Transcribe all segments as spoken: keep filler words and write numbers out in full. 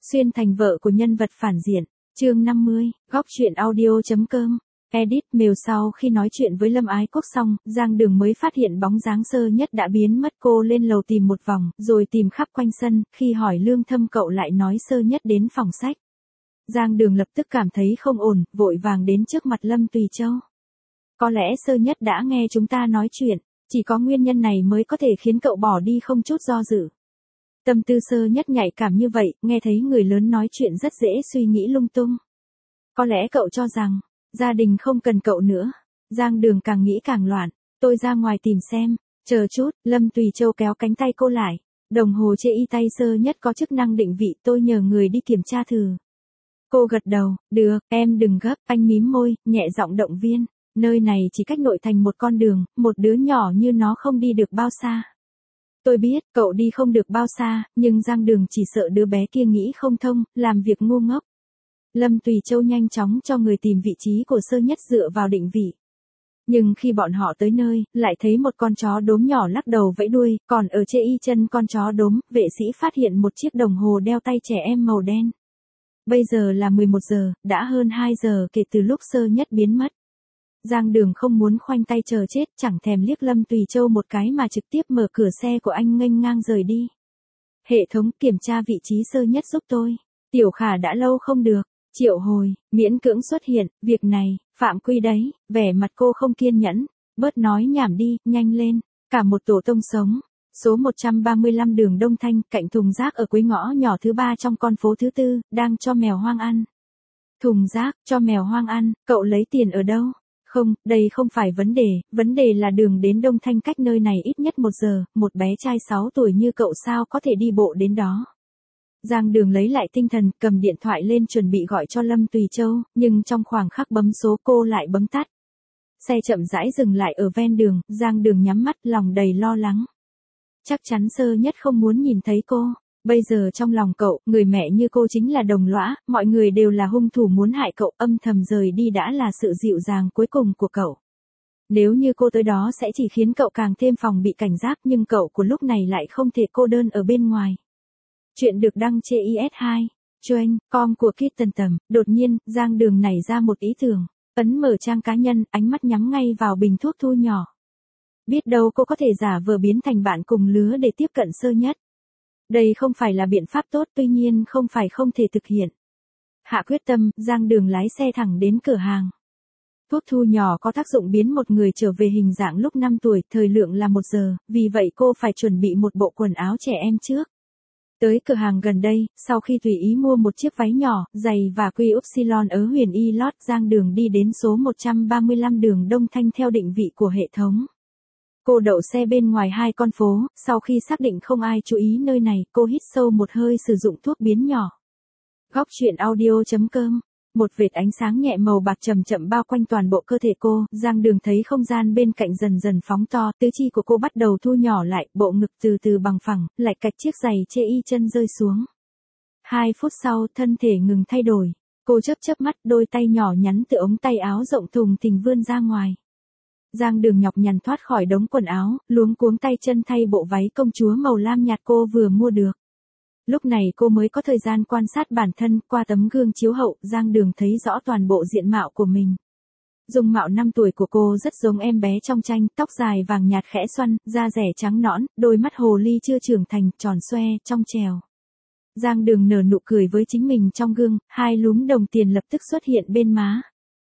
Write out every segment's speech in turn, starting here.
Xuyên thành vợ của nhân vật phản diện. Chương năm mươi, góc truyện audio.com. Edit mail. Sau khi nói chuyện với Lâm Ái Quốc xong, Giang Đường mới phát hiện bóng dáng Sơ Nhất đã biến mất. Cô lên lầu tìm một vòng, rồi tìm khắp quanh sân, khi hỏi Lương Thâm cậu lại nói Sơ Nhất đến phòng sách. Giang Đường lập tức cảm thấy không ổn, vội vàng đến trước mặt Lâm Tùy Châu. Có lẽ Sơ Nhất đã nghe chúng ta nói chuyện, chỉ có nguyên nhân này mới có thể khiến cậu bỏ đi không chút do dự. Tâm tư Sơ Nhất nhạy cảm như vậy, nghe thấy người lớn nói chuyện rất dễ suy nghĩ lung tung. Có lẽ cậu cho rằng, gia đình không cần cậu nữa. Giang Đường càng nghĩ càng loạn. Tôi ra ngoài tìm xem. Chờ chút, Lâm Tùy Châu kéo cánh tay cô lại. Đồng hồ trên y tay Sơ Nhất có chức năng định vị, tôi nhờ người đi kiểm tra thử. Cô gật đầu, được, em đừng gấp. Anh mím môi, nhẹ giọng động viên. Nơi này chỉ cách nội thành một con đường, một đứa nhỏ như nó không đi được bao xa. Tôi biết, cậu đi không được bao xa, nhưng Giang Đường chỉ sợ đứa bé kia nghĩ không thông, làm việc ngu ngốc. Lâm Tùy Châu nhanh chóng cho người tìm vị trí của Sơ Nhất dựa vào định vị. Nhưng khi bọn họ tới nơi, lại thấy một con chó đốm nhỏ lắc đầu vẫy đuôi, còn ở trên y chân con chó đốm, vệ sĩ phát hiện một chiếc đồng hồ đeo tay trẻ em màu đen. Bây giờ là mười một giờ, đã hơn hai giờ kể từ lúc Sơ Nhất biến mất. Giang Đường không muốn khoanh tay chờ chết, chẳng thèm liếc Lâm Tùy Châu một cái mà trực tiếp mở cửa xe của anh nghênh ngang rời đi. Hệ thống kiểm tra vị trí Sơ Nhất giúp tôi. Tiểu Khả đã lâu không được. Triệu hồi, miễn cưỡng xuất hiện, việc này, phạm quy đấy, vẻ mặt cô không kiên nhẫn, bớt nói nhảm đi, nhanh lên, cả một tổ tông sống. Số một trăm ba mươi lăm đường Đông Thanh, cạnh thùng rác ở cuối ngõ nhỏ thứ ba trong con phố thứ tư, đang cho mèo hoang ăn. Thùng rác, cho mèo hoang ăn, cậu lấy tiền ở đâu? Không, đây không phải vấn đề, vấn đề là đường đến Đông Thanh cách nơi này ít nhất một giờ, một bé trai sáu tuổi như cậu sao có thể đi bộ đến đó. Giang Đường lấy lại tinh thần, cầm điện thoại lên chuẩn bị gọi cho Lâm Tùy Châu, nhưng trong khoảng khắc bấm số cô lại bấm tắt. Xe chậm rãi dừng lại ở ven đường, Giang Đường nhắm mắt, lòng đầy lo lắng. Chắc chắn Sơ Nhất không muốn nhìn thấy cô. Bây giờ trong lòng cậu, người mẹ như cô chính là đồng lõa, mọi người đều là hung thủ muốn hại cậu, âm thầm rời đi đã là sự dịu dàng cuối cùng của cậu. Nếu như cô tới đó sẽ chỉ khiến cậu càng thêm phòng bị cảnh giác, nhưng cậu của lúc này lại không thể cô đơn ở bên ngoài. Chuyện được đăng trên i ét hai, Choeng, com của Kitten Tầm. Đột nhiên, Giang Đường nảy ra một ý tưởng. Ấn mở trang cá nhân, ánh mắt nhắm ngay vào bình thuốc thu nhỏ. Biết đâu cô có thể giả vờ biến thành bạn cùng lứa để tiếp cận Sơ Nhất. Đây không phải là biện pháp tốt, tuy nhiên không phải không thể thực hiện. Hạ quyết tâm, Giang Đường lái xe thẳng đến cửa hàng. Thuốc thu nhỏ có tác dụng biến một người trở về hình dạng lúc năm tuổi, thời lượng là một giờ, vì vậy cô phải chuẩn bị một bộ quần áo trẻ em trước. Tới cửa hàng gần đây, sau khi tùy ý mua một chiếc váy nhỏ, giày và quy upsilon ở Huyền Y Lót, Giang Đường đi đến số một trăm ba mươi lăm đường Đông Thanh theo định vị của hệ thống. Cô đậu xe bên ngoài hai con phố, sau khi xác định không ai chú ý nơi này, cô hít sâu một hơi sử dụng thuốc biến nhỏ. Góc truyện audio.com. Một vệt ánh sáng nhẹ màu bạc chậm chậm bao quanh toàn bộ cơ thể cô, Giang Đường thấy không gian bên cạnh dần dần phóng to, tứ chi của cô bắt đầu thu nhỏ lại, bộ ngực từ từ bằng phẳng, lại cạch chiếc giày trên y chân rơi xuống. Hai phút sau, thân thể ngừng thay đổi. Cô chớp chớp mắt, đôi tay nhỏ nhắn từ ống tay áo rộng thùng thình vươn ra ngoài. Giang Đường nhọc nhằn thoát khỏi đống quần áo, luống cuống tay chân thay bộ váy công chúa màu lam nhạt cô vừa mua được. Lúc này cô mới có thời gian quan sát bản thân, qua tấm gương chiếu hậu, Giang Đường thấy rõ toàn bộ diện mạo của mình. Dung mạo năm tuổi của cô rất giống em bé trong tranh, tóc dài vàng nhạt khẽ xoăn, da rẻ trắng nõn, đôi mắt hồ ly chưa trưởng thành, tròn xoe, trong trèo. Giang Đường nở nụ cười với chính mình trong gương, hai lúm đồng tiền lập tức xuất hiện bên má.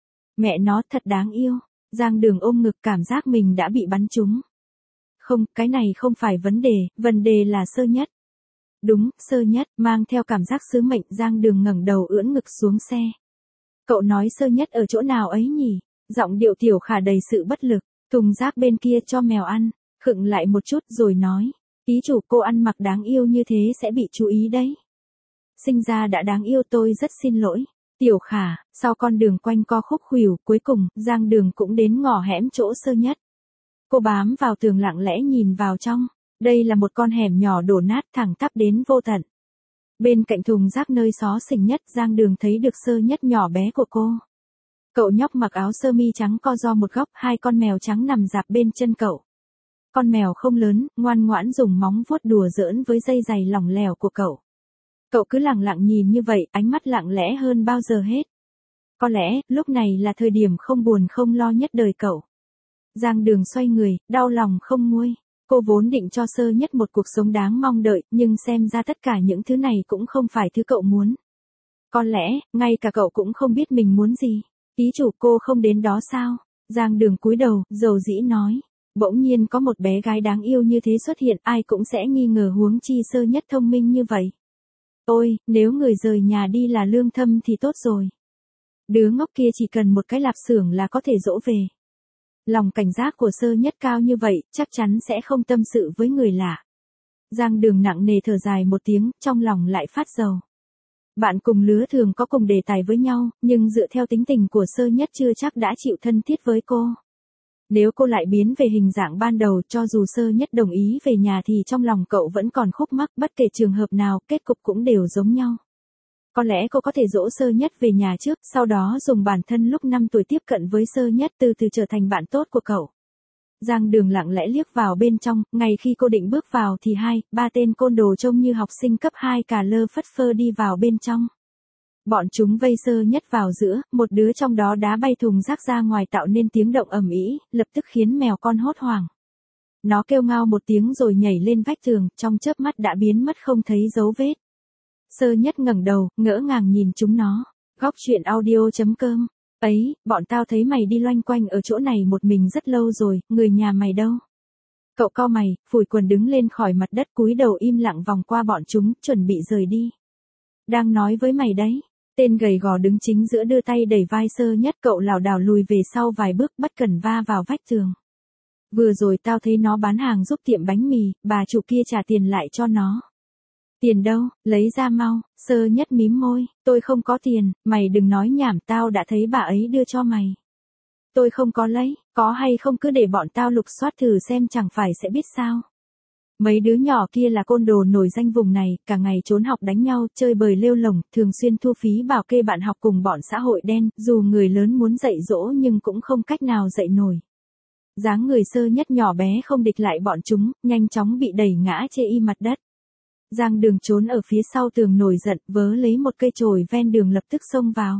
Mẹ nó thật đáng yêu. Giang Đường ôm ngực cảm giác mình đã bị bắn trúng. Không, cái này không phải vấn đề, vấn đề là Sơ Nhất. Đúng, Sơ Nhất, mang theo cảm giác sứ mệnh, Giang Đường ngẩng đầu ưỡn ngực xuống xe. Cậu nói Sơ Nhất ở chỗ nào ấy nhỉ? Giọng điệu Tiểu Khả đầy sự bất lực. Thùng rác bên kia cho mèo ăn. Khựng lại một chút rồi nói. Ký chủ, cô ăn mặc đáng yêu như thế sẽ bị chú ý đấy. Sinh ra đã đáng yêu, tôi rất xin lỗi. Tiểu Khả, sau con đường quanh co khúc khuỷu, cuối cùng, Giang Đường cũng đến ngõ hẻm chỗ Sơ Nhất. Cô bám vào tường lặng lẽ nhìn vào trong. Đây là một con hẻm nhỏ đổ nát thẳng tắp đến vô tận. Bên cạnh thùng rác nơi xó xỉnh nhất, Giang Đường thấy được Sơ Nhất nhỏ bé của cô. Cậu nhóc mặc áo sơ mi trắng co ro một góc, hai con mèo trắng nằm rạp bên chân cậu. Con mèo không lớn, ngoan ngoãn dùng móng vuốt đùa giỡn với dây giày lỏng lẻo của cậu. Cậu cứ lặng lặng nhìn như vậy, ánh mắt lặng lẽ hơn bao giờ hết. Có lẽ, lúc này là thời điểm không buồn không lo nhất đời cậu. Giang Đường xoay người, đau lòng không nguôi. Cô vốn định cho Sơ Nhất một cuộc sống đáng mong đợi, nhưng xem ra tất cả những thứ này cũng không phải thứ cậu muốn. Có lẽ, ngay cả cậu cũng không biết mình muốn gì. Ký chủ, cô không đến đó sao? Giang Đường cúi đầu, dầu dĩ nói. Bỗng nhiên có một bé gái đáng yêu như thế xuất hiện, ai cũng sẽ nghi ngờ, huống chi Sơ Nhất thông minh như vậy. Ôi, nếu người rời nhà đi là Lương Thâm thì tốt rồi. Đứa ngốc kia chỉ cần một cái lạp xưởng là có thể dỗ về. Lòng cảnh giác của Sơ Nhất cao như vậy, chắc chắn sẽ không tâm sự với người lạ. Giang Đường nặng nề thở dài một tiếng, trong lòng lại phát rầu. Bạn cùng lứa thường có cùng đề tài với nhau, nhưng dựa theo tính tình của Sơ Nhất chưa chắc đã chịu thân thiết với cô. Nếu cô lại biến về hình dạng ban đầu, cho dù Sơ Nhất đồng ý về nhà thì trong lòng cậu vẫn còn khúc mắc, bất kể trường hợp nào, kết cục cũng đều giống nhau. Có lẽ cô có thể dỗ Sơ Nhất về nhà trước, sau đó dùng bản thân lúc năm tuổi tiếp cận với Sơ Nhất, từ từ trở thành bạn tốt của cậu. Giang Đường lặng lẽ liếc vào bên trong, ngay khi cô định bước vào thì hai, ba tên côn đồ trông như học sinh cấp hai cả lơ phất phơ đi vào bên trong. Bọn chúng vây Sơ Nhất vào giữa, một đứa trong đó đá bay thùng rác ra ngoài tạo nên tiếng động ầm ĩ, lập tức khiến mèo con hốt hoảng. Nó kêu ngao một tiếng rồi nhảy lên vách tường, trong chớp mắt đã biến mất không thấy dấu vết. Sơ Nhất ngẩng đầu, ngỡ ngàng nhìn chúng nó. Góc truyện audio chấm com. Ấy, bọn tao thấy mày đi loanh quanh ở chỗ này một mình rất lâu rồi, người nhà mày đâu? Cậu cau mày, phủi quần đứng lên khỏi mặt đất, cúi đầu im lặng vòng qua bọn chúng, chuẩn bị rời đi. Đang nói với mày đấy. Tên gầy gò đứng chính giữa đưa tay đẩy vai Sơ Nhất, cậu lảo đảo lùi về sau vài bước, bất cẩn va vào vách tường. Vừa rồi tao thấy nó bán hàng giúp tiệm bánh mì, bà chủ kia trả tiền lại cho nó. Tiền đâu, lấy ra mau. Sơ Nhất mím môi, tôi không có tiền, mày đừng nói nhảm, tao đã thấy bà ấy đưa cho mày. Tôi không có lấy, có hay không cứ để bọn tao lục soát thử xem, chẳng phải sẽ biết sao. Mấy đứa nhỏ kia là côn đồ nổi danh vùng này, cả ngày trốn học đánh nhau, chơi bời lêu lồng, thường xuyên thu phí bảo kê bạn học cùng bọn xã hội đen, dù người lớn muốn dạy dỗ nhưng cũng không cách nào dạy nổi. Dáng người Sơ Nhất nhỏ bé không địch lại bọn chúng, nhanh chóng bị đẩy ngã chê y mặt đất. Giang Đường trốn ở phía sau tường nổi giận, vớ lấy một cây chổi ven đường lập tức xông vào.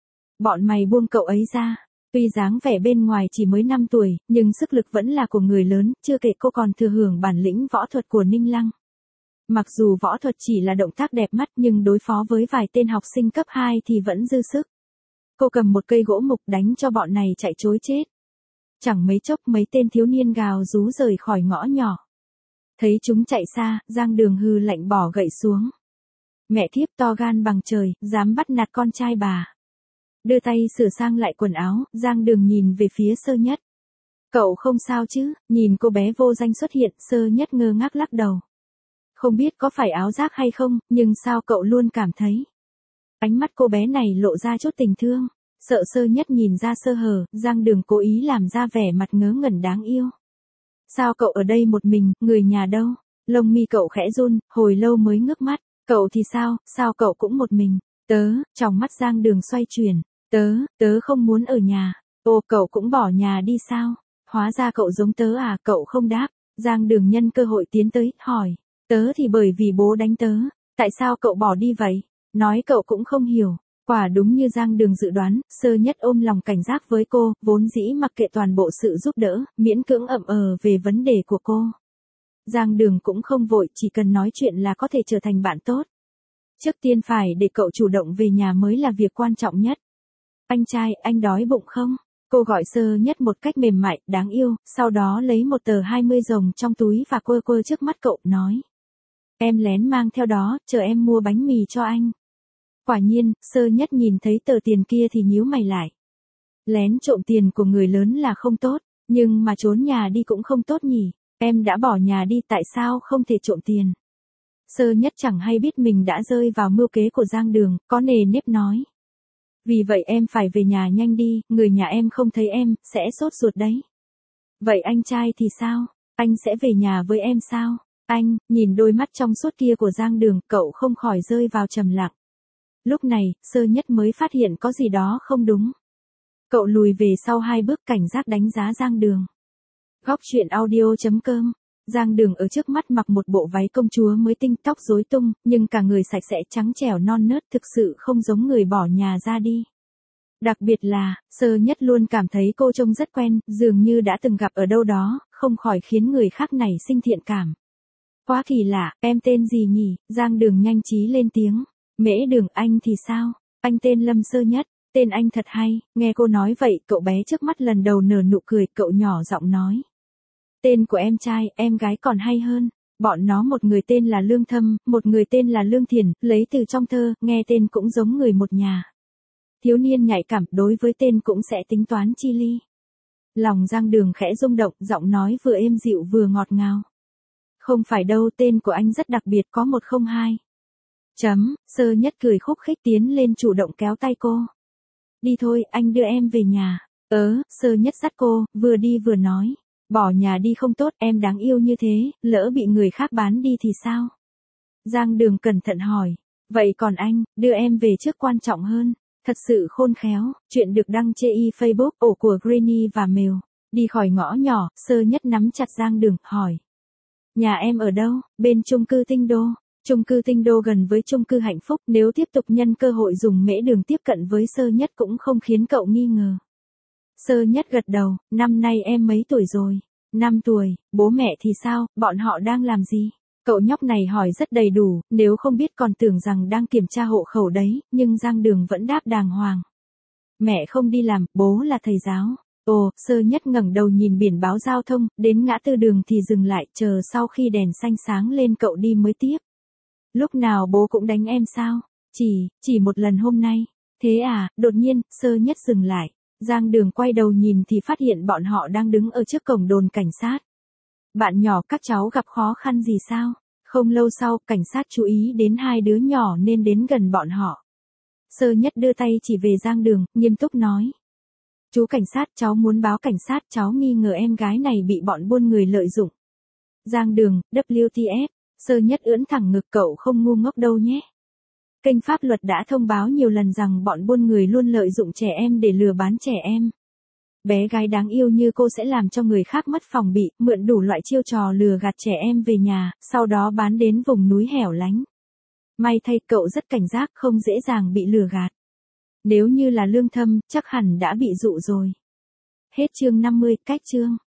Bọn mày buông cậu ấy ra. Tuy dáng vẻ bên ngoài chỉ mới năm tuổi, nhưng sức lực vẫn là của người lớn, chưa kể cô còn thừa hưởng bản lĩnh võ thuật của Ninh Lăng. Mặc dù võ thuật chỉ là động tác đẹp mắt nhưng đối phó với vài tên học sinh cấp hai thì vẫn dư sức. Cô cầm một cây gỗ mục đánh cho bọn này chạy trối chết. Chẳng mấy chốc mấy tên thiếu niên gào rú rời khỏi ngõ nhỏ. Thấy chúng chạy xa, Giang Đường hừ lạnh bỏ gậy xuống. Mẹ thiếp to gan bằng trời, dám bắt nạt con trai bà. Đưa tay sửa sang lại quần áo, Giang Đường nhìn về phía Sơ Nhất. Cậu không sao chứ? Nhìn cô bé vô danh xuất hiện, Sơ Nhất ngơ ngác lắc đầu. Không biết có phải áo giác hay không, nhưng sao cậu luôn cảm thấy. Ánh mắt cô bé này lộ ra chút tình thương. Sợ Sơ Nhất nhìn ra sơ hở, Giang Đường cố ý làm ra vẻ mặt ngớ ngẩn đáng yêu. Sao cậu ở đây một mình, người nhà đâu? Lông mi cậu khẽ run, hồi lâu mới ngước mắt. Cậu thì sao, sao cậu cũng một mình? Tớ, trong mắt Giang Đường xoay chuyển. Tớ, tớ không muốn ở nhà. Ô, cậu cũng bỏ nhà đi sao? Hóa ra cậu giống tớ à? Cậu không đáp. Giang Đường nhân cơ hội tiến tới, hỏi. Tớ thì bởi vì bố đánh tớ. Tại sao cậu bỏ đi vậy? Nói cậu cũng không hiểu. Quả đúng như Giang Đường dự đoán, Sơ Nhất ôm lòng cảnh giác với cô, vốn dĩ mặc kệ toàn bộ sự giúp đỡ, miễn cưỡng ậm ờ về vấn đề của cô. Giang Đường cũng không vội, chỉ cần nói chuyện là có thể trở thành bạn tốt. Trước tiên phải để cậu chủ động về nhà mới là việc quan trọng nhất. Anh trai, anh đói bụng không? Cô gọi Sơ Nhất một cách mềm mại, đáng yêu, sau đó lấy một tờ hai mươi rồng trong túi và quơ quơ trước mắt cậu, nói. Em lén mang theo đó, chờ em mua bánh mì cho anh. Quả nhiên, Sơ Nhất nhìn thấy tờ tiền kia thì nhíu mày lại. Lén trộm tiền của người lớn là không tốt, nhưng mà trốn nhà đi cũng không tốt nhỉ. Em đã bỏ nhà đi, tại sao không thể trộm tiền? Sơ Nhất chẳng hay biết mình đã rơi vào mưu kế của Giang Đường, có nề nếp nói. Vì vậy em phải về nhà nhanh đi, người nhà em không thấy em, sẽ sốt ruột đấy. Vậy anh trai thì sao? Anh sẽ về nhà với em sao? Anh, nhìn đôi mắt trong suốt kia của Giang Đường, cậu không khỏi rơi vào trầm lặng. Lúc này, Sơ Nhất mới phát hiện có gì đó không đúng. Cậu lùi về sau hai bước cảnh giác đánh giá Giang Đường. Góc truyện audio chấm com Giang Đường ở trước mắt mặc một bộ váy công chúa mới tinh, tóc rối tung, nhưng cả người sạch sẽ trắng trẻo non nớt, thực sự không giống người bỏ nhà ra đi. Đặc biệt là, Sơ Nhất luôn cảm thấy cô trông rất quen, dường như đã từng gặp ở đâu đó, không khỏi khiến người khác nảy sinh thiện cảm. Quá kỳ lạ, em tên gì nhỉ? Giang Đường nhanh trí lên tiếng. Mễ Đường. Anh thì sao? Anh tên Lâm Sơ Nhất. Tên anh thật hay. Nghe cô nói vậy, cậu bé trước mắt lần đầu nở nụ cười, cậu nhỏ giọng nói. Tên của em trai, em gái còn hay hơn. Bọn nó một người tên là Lương Thâm, một người tên là Lương Thiền, lấy từ trong thơ, nghe tên cũng giống người một nhà. Thiếu niên nhạy cảm, đối với tên cũng sẽ tính toán chi ly. Lòng Giang Đường khẽ rung động, giọng nói vừa êm dịu vừa ngọt ngào. Không phải đâu, tên của anh rất đặc biệt, có một không hai. Chấm, Sơ Nhất cười khúc khích tiến lên chủ động kéo tay cô. Đi thôi, anh đưa em về nhà. Ớ, Sơ Nhất dắt cô, vừa đi vừa nói. Bỏ nhà đi không tốt, em đáng yêu như thế, lỡ bị người khác bán đi thì sao? Giang Đường cẩn thận hỏi. Vậy còn anh, đưa em về trước quan trọng hơn. Thật sự khôn khéo, chuyện được đăng trên Facebook, ổ của Greeny và Mèo. Đi khỏi ngõ nhỏ, Sơ Nhất nắm chặt Giang Đường, hỏi. Nhà em ở đâu? Bên chung cư Tinh Đô. Chung cư Tinh Đô gần với chung cư Hạnh Phúc, nếu tiếp tục nhân cơ hội dùng Mễ Đường tiếp cận với Sơ Nhất cũng không khiến cậu nghi ngờ. Sơ Nhất gật đầu, năm nay em mấy tuổi rồi? năm tuổi, bố mẹ thì sao, bọn họ đang làm gì? Cậu nhóc này hỏi rất đầy đủ, nếu không biết còn tưởng rằng đang kiểm tra hộ khẩu đấy, nhưng Giang Đường vẫn đáp đàng hoàng. Mẹ không đi làm, bố là thầy giáo. Ồ, Sơ Nhất ngẩng đầu nhìn biển báo giao thông, đến ngã tư đường thì dừng lại, chờ sau khi đèn xanh sáng lên cậu đi mới tiếp. Lúc nào bố cũng đánh em sao? Chỉ, chỉ một lần hôm nay. Thế à, đột nhiên, Sơ Nhất dừng lại. Giang Đường quay đầu nhìn thì phát hiện bọn họ đang đứng ở trước cổng đồn cảnh sát. Bạn nhỏ, các cháu gặp khó khăn gì sao? Không lâu sau, cảnh sát chú ý đến hai đứa nhỏ nên đến gần bọn họ. Sơ Nhất đưa tay chỉ về Giang Đường, nghiêm túc nói. Chú cảnh sát, cháu muốn báo cảnh sát, cháu nghi ngờ em gái này bị bọn buôn người lợi dụng. Giang Đường, W T F, Sơ Nhất ưỡn thẳng ngực, cậu không ngu ngốc đâu nhé. Kênh pháp luật đã thông báo nhiều lần rằng bọn buôn người luôn lợi dụng trẻ em để lừa bán trẻ em. Bé gái đáng yêu như cô sẽ làm cho người khác mất phòng bị, mượn đủ loại chiêu trò lừa gạt trẻ em về nhà, sau đó bán đến vùng núi hẻo lánh. May thay cậu rất cảnh giác, không dễ dàng bị lừa gạt. Nếu như là Lương Thâm, chắc hẳn đã bị dụ rồi. Hết chương năm mươi, cách chương.